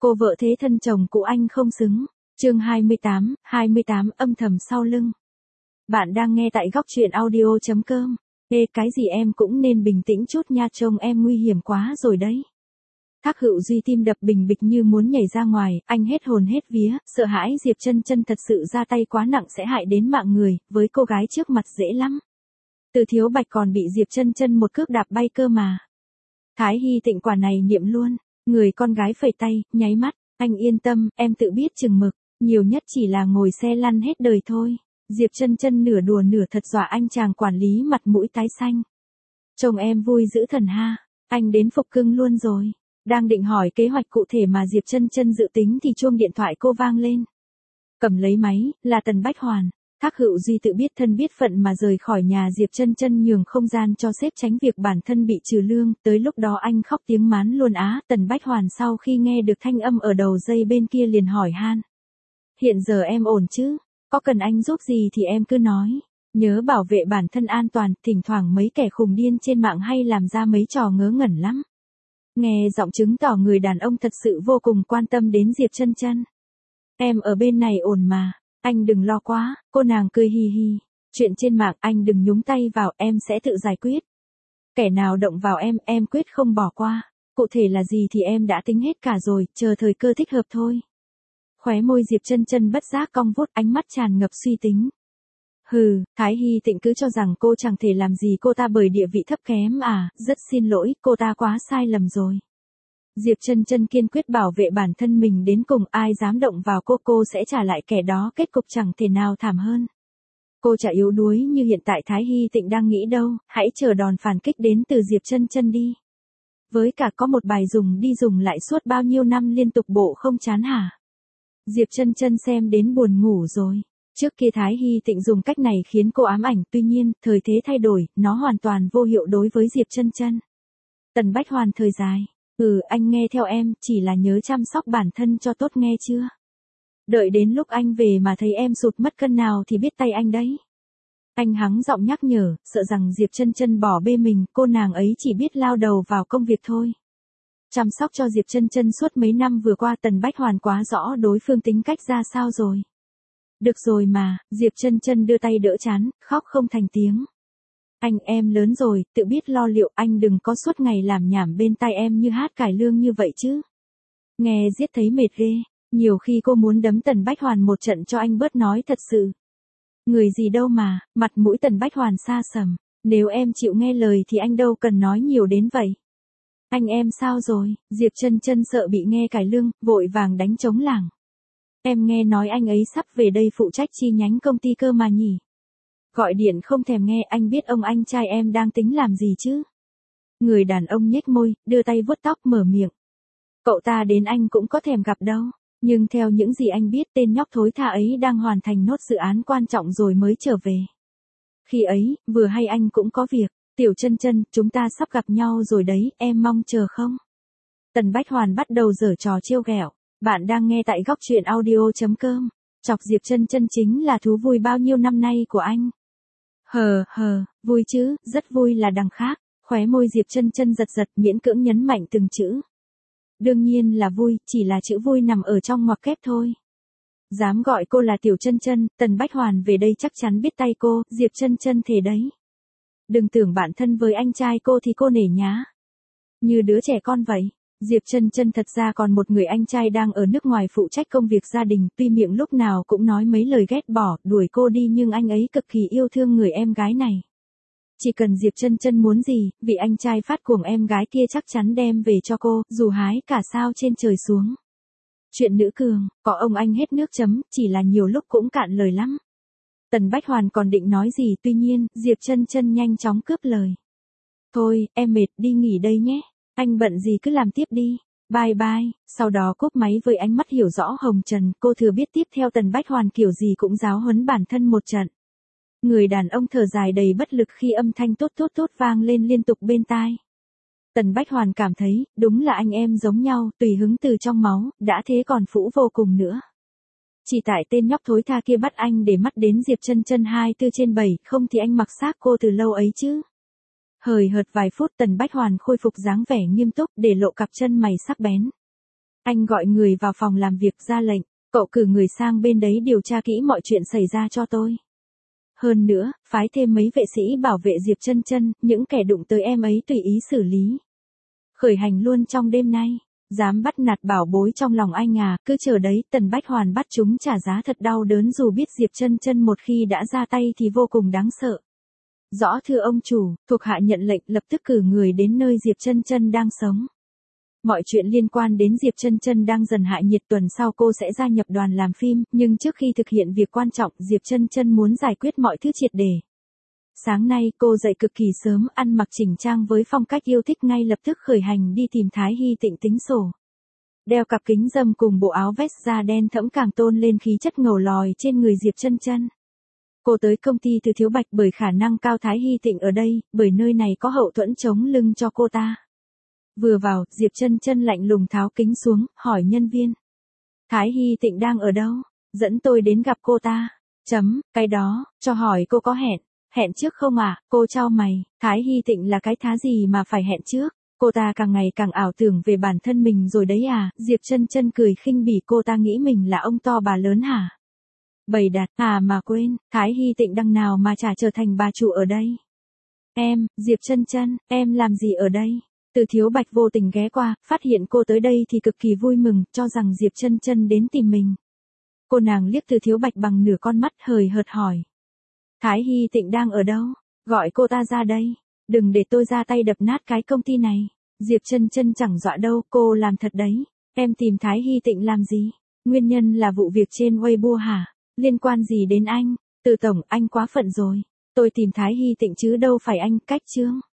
Cô vợ thế thân chồng cũ anh không xứng. Chương 28 âm thầm sau lưng. Bạn đang nghe tại góc truyện audio.com. Ê, cái gì em cũng nên bình tĩnh chút nha, trông em nguy hiểm quá rồi đấy. Thác Hữu Duy tim đập bình bịch như muốn nhảy ra ngoài, anh hết hồn hết vía, sợ hãi Diệp Chân Chân thật sự ra tay quá nặng sẽ hại đến mạng người, với cô gái trước mặt dễ lắm. Từ Thiếu Bạch còn bị Diệp Chân Chân một cước đạp bay cơ mà. Thái Hy Tịnh quả này niệm luôn, người con gái phẩy tay, nháy mắt, anh yên tâm, em tự biết chừng mực, nhiều nhất chỉ là ngồi xe lăn hết đời thôi. Diệp Chân Chân nửa đùa nửa thật dọa anh chàng quản lý mặt mũi tái xanh. Chồng em vui dữ thần ha, anh đến phục cưng luôn rồi. Đang định hỏi kế hoạch cụ thể mà Diệp Chân Chân dự tính thì chuông điện thoại cô vang lên. Cầm lấy máy, là Tần Bách Hoàn. Thác Hữu Duy tự biết thân biết phận mà rời khỏi nhà Diệp Chân Chân nhường không gian cho sếp tránh việc bản thân bị trừ lương, tới lúc đó anh khóc tiếng mán luôn á. Tần Bách Hoàn sau khi nghe được thanh âm ở đầu dây bên kia liền hỏi han. Hiện giờ em ổn chứ? Có cần anh giúp gì thì em cứ nói. Nhớ bảo vệ bản thân an toàn, thỉnh thoảng mấy kẻ khùng điên trên mạng hay làm ra mấy trò ngớ ngẩn lắm. Nghe giọng chứng tỏ người đàn ông thật sự vô cùng quan tâm đến Diệp Chân Chân. Em ở bên này ổn mà, anh đừng lo quá, cô nàng cười hì hì. Chuyện trên mạng anh đừng nhúng tay vào, em sẽ tự giải quyết. Kẻ nào động vào em quyết không bỏ qua. Cụ thể là gì thì em đã tính hết cả rồi, chờ thời cơ thích hợp thôi. Khóe môi Diệp Chân Chân bất giác cong vút, ánh mắt tràn ngập suy tính. Hừ, Thái Hy Tịnh cứ cho rằng cô chẳng thể làm gì cô ta bởi địa vị thấp kém à, rất xin lỗi, cô ta quá sai lầm rồi. Diệp Chân Chân kiên quyết bảo vệ bản thân mình đến cùng, ai dám động vào cô sẽ trả lại kẻ đó, kết cục chẳng thể nào thảm hơn. Cô chả yếu đuối như hiện tại Thái Hy Tịnh đang nghĩ đâu, hãy chờ đòn phản kích đến từ Diệp Chân Chân đi. Với cả có một bài dùng đi dùng lại suốt bao nhiêu năm liên tục bộ không chán hả? Diệp Chân Chân xem đến buồn ngủ rồi. Trước kia Thái Hy Tịnh dùng cách này khiến cô ám ảnh, tuy nhiên, thời thế thay đổi, nó hoàn toàn vô hiệu đối với Diệp Chân Chân. Tần Bách Hoàn thời dài. Anh nghe theo em, chỉ là nhớ chăm sóc bản thân cho tốt nghe chưa? Đợi đến lúc anh về mà thấy em sụt mất cân nào thì biết tay anh đấy. Anh hắng giọng nhắc nhở, sợ rằng Diệp Chân Chân bỏ bê mình, cô nàng ấy chỉ biết lao đầu vào công việc thôi. Chăm sóc cho Diệp Chân Chân suốt mấy năm vừa qua Tần Bách Hoàn quá rõ đối phương tính cách ra sao rồi. Được rồi mà, Diệp Chân Chân đưa tay đỡ trán, khóc không thành tiếng. Anh em lớn rồi, tự biết lo liệu, anh đừng có suốt ngày làm nhảm bên tai em như hát cải lương như vậy chứ. Nghe giết thấy mệt ghê, nhiều khi cô muốn đấm Tần Bách Hoàn một trận cho anh bớt nói thật sự. Người gì đâu mà, mặt mũi Tần Bách Hoàn xa sầm, nếu em chịu nghe lời thì anh đâu cần nói nhiều đến vậy. Anh em sao rồi? Diệp Chân Chân sợ bị nghe cải lương, vội vàng đánh trống lảng. Em nghe nói anh ấy sắp về đây phụ trách chi nhánh công ty cơ mà nhỉ? Gọi điện không thèm nghe, anh biết ông anh trai em đang tính làm gì chứ? Người đàn ông nhếch môi, đưa tay vuốt tóc mở miệng. Cậu ta đến anh cũng có thèm gặp đâu, nhưng theo những gì anh biết tên nhóc thối tha ấy đang hoàn thành nốt dự án quan trọng rồi mới trở về. Khi ấy, vừa hay anh cũng có việc. Tiểu Chân Chân, chúng ta sắp gặp nhau rồi đấy, em mong chờ không? Tần Bách Hoàn bắt đầu giở trò trêu ghẹo. Bạn đang nghe tại góc truyện audio.com. Chọc Diệp Chân Chân chính là thú vui bao nhiêu năm nay của anh. Vui chứ, rất vui là đằng khác. Khóe môi Diệp Chân Chân giật giật, miễn cưỡng nhấn mạnh từng chữ. Đương nhiên là vui, chỉ là chữ vui nằm ở trong ngoặc kép thôi. Dám gọi cô là Tiểu Chân Chân, Tần Bách Hoàn về đây chắc chắn biết tay cô, Diệp Chân Chân thề đấy. Đừng tưởng bạn thân với anh trai cô thì cô nể nhá. Như đứa trẻ con vậy. Diệp Chân Chân thật ra còn một người anh trai đang ở nước ngoài phụ trách công việc gia đình, tuy miệng lúc nào cũng nói mấy lời ghét bỏ, đuổi cô đi nhưng anh ấy cực kỳ yêu thương người em gái này. Chỉ cần Diệp Chân Chân muốn gì, vị anh trai phát cuồng em gái kia chắc chắn đem về cho cô, dù hái cả sao trên trời xuống. Chuyện nữ cường, có ông anh hết nước chấm, chỉ là nhiều lúc cũng cạn lời lắm. Tần Bách Hoàn còn định nói gì, tuy nhiên, Diệp Chân Chân nhanh chóng cướp lời. Thôi, em mệt, đi nghỉ đây nhé. Anh bận gì cứ làm tiếp đi. Bye bye. Sau đó cúp máy với ánh mắt hiểu rõ hồng trần, cô thừa biết tiếp theo Tần Bách Hoàn kiểu gì cũng giáo huấn bản thân một trận. Người đàn ông thở dài đầy bất lực khi âm thanh tốt vang lên liên tục bên tai. Tần Bách Hoàn cảm thấy, đúng là anh em giống nhau, tùy hứng từ trong máu, đã thế còn phũ vô cùng nữa. Chỉ tại tên nhóc thối tha kia bắt anh để mắt đến Diệp Chân Chân 24/7, không thì anh mặc xác cô từ lâu ấy chứ. Hời hợt vài phút Tần Bách Hoàn khôi phục dáng vẻ nghiêm túc để lộ cặp chân mày sắc bén. Anh gọi người vào phòng làm việc ra lệnh, cậu cử người sang bên đấy điều tra kỹ mọi chuyện xảy ra cho tôi. Hơn nữa, phái thêm mấy vệ sĩ bảo vệ Diệp Chân Chân, những kẻ đụng tới em ấy tùy ý xử lý. Khởi hành luôn trong đêm nay. Dám bắt nạt bảo bối trong lòng anh à, cứ chờ đấy, Tần Bách Hoàn bắt chúng trả giá thật đau đớn dù biết Diệp Chân Chân một khi đã ra tay thì vô cùng đáng sợ. Rõ thưa ông chủ, thuộc hạ nhận lệnh lập tức cử người đến nơi Diệp Chân Chân đang sống. Mọi chuyện liên quan đến Diệp Chân Chân đang dần hạ nhiệt, tuần sau cô sẽ gia nhập đoàn làm phim, nhưng trước khi thực hiện việc quan trọng, Diệp Chân Chân muốn giải quyết mọi thứ triệt để. Sáng nay cô dậy cực kỳ sớm, ăn mặc chỉnh trang với phong cách yêu thích, ngay lập tức khởi hành đi tìm Thái Hy Tịnh tính sổ. Đeo cặp kính râm cùng bộ áo vest da đen thẫm càng tôn lên khí chất ngầu lòi trên người Diệp Chân Chân. Cô tới công ty Từ Thiếu Bạch bởi khả năng cao Thái Hy Tịnh ở đây, bởi nơi này có hậu thuẫn chống lưng cho cô ta. Vừa vào, Diệp Chân Chân lạnh lùng tháo kính xuống, hỏi nhân viên. Thái Hy Tịnh đang ở đâu? Dẫn tôi đến gặp cô ta. Cái đó, cho hỏi cô có hẹn trước không à? Cô chau mày, Thái Hy Tịnh là cái thá gì mà phải hẹn trước? Cô ta càng ngày càng ảo tưởng về bản thân mình rồi đấy à? Diệp Chân Chân cười khinh bỉ, cô ta nghĩ mình là ông to bà lớn hả? Bày đặt, mà quên, Thái Hy Tịnh đằng nào mà chả trở thành bà chủ ở đây. Diệp Chân Chân, em làm gì ở đây? Từ Thiếu Bạch vô tình ghé qua, phát hiện cô tới đây thì cực kỳ vui mừng, cho rằng Diệp Chân Chân đến tìm mình. Cô nàng liếc Từ Thiếu Bạch bằng nửa con mắt, hời hợt hỏi. Thái Hy Tịnh đang ở đâu? Gọi cô ta ra đây. Đừng để tôi ra tay đập nát cái công ty này. Diệp Chân Chân chẳng dọa đâu, cô làm thật đấy. Em tìm Thái Hy Tịnh làm gì? Nguyên nhân là vụ việc trên Weibo hả? Liên quan gì đến anh? Từ tổng, anh quá phận rồi. Tôi tìm Thái Hy Tịnh chứ đâu phải anh, cách chương.